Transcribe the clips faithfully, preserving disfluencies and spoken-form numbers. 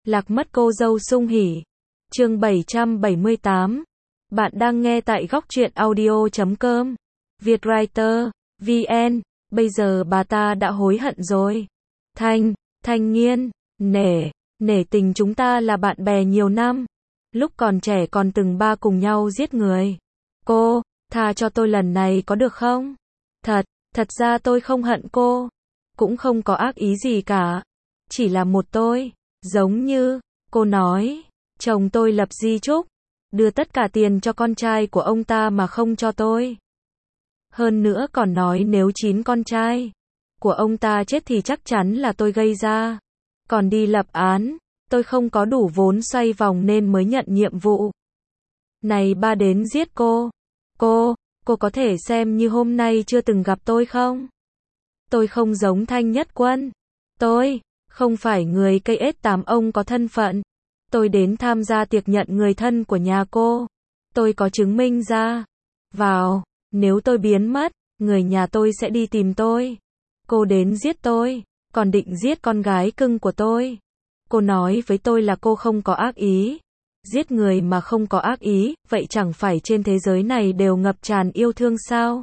Lạc mất cô dâu sung hỉ. Chương bảy trăm bảy mươi tám. Bạn đang nghe tại góc truyện audio chấm com. Vietwriter, vê en. Bây giờ bà ta đã hối hận rồi. Thanh, Thanh Nghiên, nể, nể tình chúng ta là bạn bè nhiều năm. Lúc còn trẻ còn từng ba cùng nhau giết người. Cô, tha cho tôi lần này có được không? Thật, thật ra tôi không hận cô. Cũng không có ác ý gì cả. Chỉ là một tôi. Giống như, cô nói, chồng tôi lập di chúc, đưa tất cả tiền cho con trai của ông ta mà không cho tôi. Hơn nữa còn nói nếu chín con trai của ông ta chết thì chắc chắn là tôi gây ra. Còn đi lập án, tôi không có đủ vốn xoay vòng nên mới nhận nhiệm vụ này ba đến giết cô. Cô, cô có thể xem như hôm nay chưa từng gặp tôi không? Tôi không giống Thanh Nhất Quân. Tôi không phải người cây ết tám ông có thân phận. Tôi đến tham gia tiệc nhận người thân của nhà cô. Tôi có chứng minh ra vào. Nếu tôi biến mất, người nhà tôi sẽ đi tìm tôi. Cô đến giết tôi, còn định giết con gái cưng của tôi. Cô nói với tôi là cô không có ác ý. Giết người mà không có ác ý, vậy chẳng phải trên thế giới này đều ngập tràn yêu thương sao?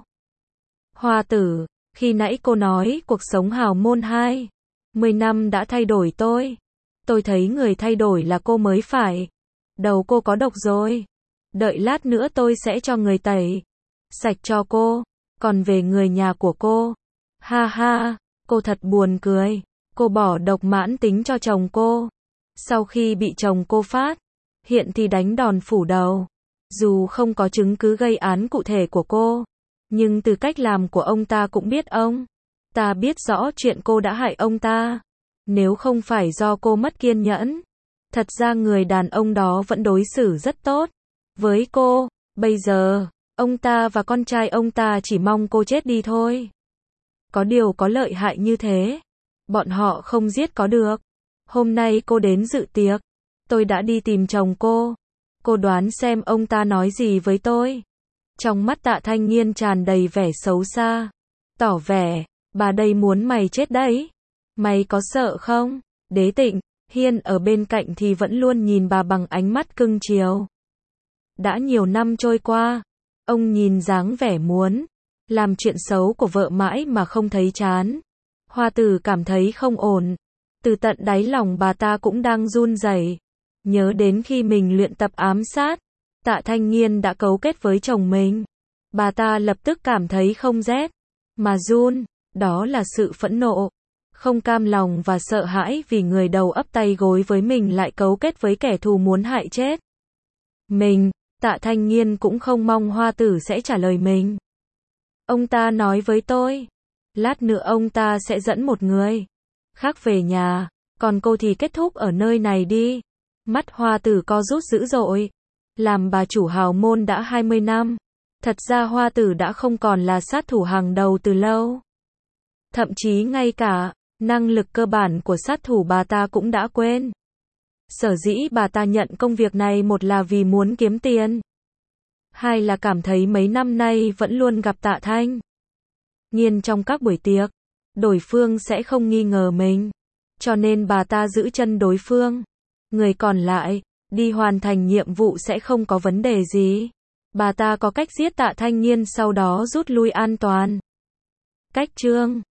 Hoa tử, khi nãy cô nói cuộc sống hào môn hai mươi năm đã thay đổi tôi. Tôi thấy người thay đổi là cô mới phải. Đầu cô có độc rồi. Đợi lát nữa tôi sẽ cho người tẩy sạch cho cô. Còn về người nhà của cô, ha ha, cô thật buồn cười. Cô bỏ độc mãn tính cho chồng cô. Sau khi bị chồng cô phát hiện thì đánh đòn phủ đầu. Dù không có chứng cứ gây án cụ thể của cô, nhưng từ cách làm của ông ta cũng biết ông ta biết rõ chuyện cô đã hại ông ta. Nếu không phải do cô mất kiên nhẫn, thật ra người đàn ông đó vẫn đối xử rất tốt với cô. Bây giờ, ông ta và con trai ông ta chỉ mong cô chết đi thôi. Có điều có lợi hại như thế, bọn họ không giết có được. Hôm nay cô đến dự tiệc, tôi đã đi tìm chồng cô. Cô đoán xem ông ta nói gì với tôi. Trong mắt Tạ Thanh Nghiên tràn đầy vẻ xấu xa, tỏ vẻ, bà đây muốn mày chết đấy. Mày có sợ không? Đế Tịnh Hiên ở bên cạnh thì vẫn luôn nhìn bà bằng ánh mắt cưng chiều. Đã nhiều năm trôi qua, ông nhìn dáng vẻ muốn làm chuyện xấu của vợ mãi mà không thấy chán. Hoa tử cảm thấy không ổn. Từ tận đáy lòng bà ta cũng đang run rẩy. Nhớ đến khi mình luyện tập ám sát, Tạ Thanh Nghiên đã cấu kết với chồng mình. Bà ta lập tức cảm thấy không rét mà run. Đó là sự phẫn nộ, không cam lòng và sợ hãi vì người đầu ấp tay gối với mình lại cấu kết với kẻ thù muốn hại chết mình. Tạ Thanh Nghiên cũng không mong Hoa tử sẽ trả lời mình. Ông ta nói với tôi, lát nữa ông ta sẽ dẫn một người khác về nhà, còn cô thì kết thúc ở nơi này đi. Mắt Hoa tử co rút dữ dội. Làm bà chủ hào môn đã hai mươi năm. Thật ra Hoa tử đã không còn là sát thủ hàng đầu từ lâu. Thậm chí ngay cả năng lực cơ bản của sát thủ bà ta cũng đã quên. Sở dĩ bà ta nhận công việc này, một là vì muốn kiếm tiền, hai là cảm thấy mấy năm nay vẫn luôn gặp Tạ Thanh Nghiên trong các buổi tiệc, đối phương sẽ không nghi ngờ mình, cho nên bà ta giữ chân đối phương. Người còn lại đi hoàn thành nhiệm vụ sẽ không có vấn đề gì. Bà ta có cách giết Tạ Thanh Nghiên sau đó rút lui an toàn. Cách chương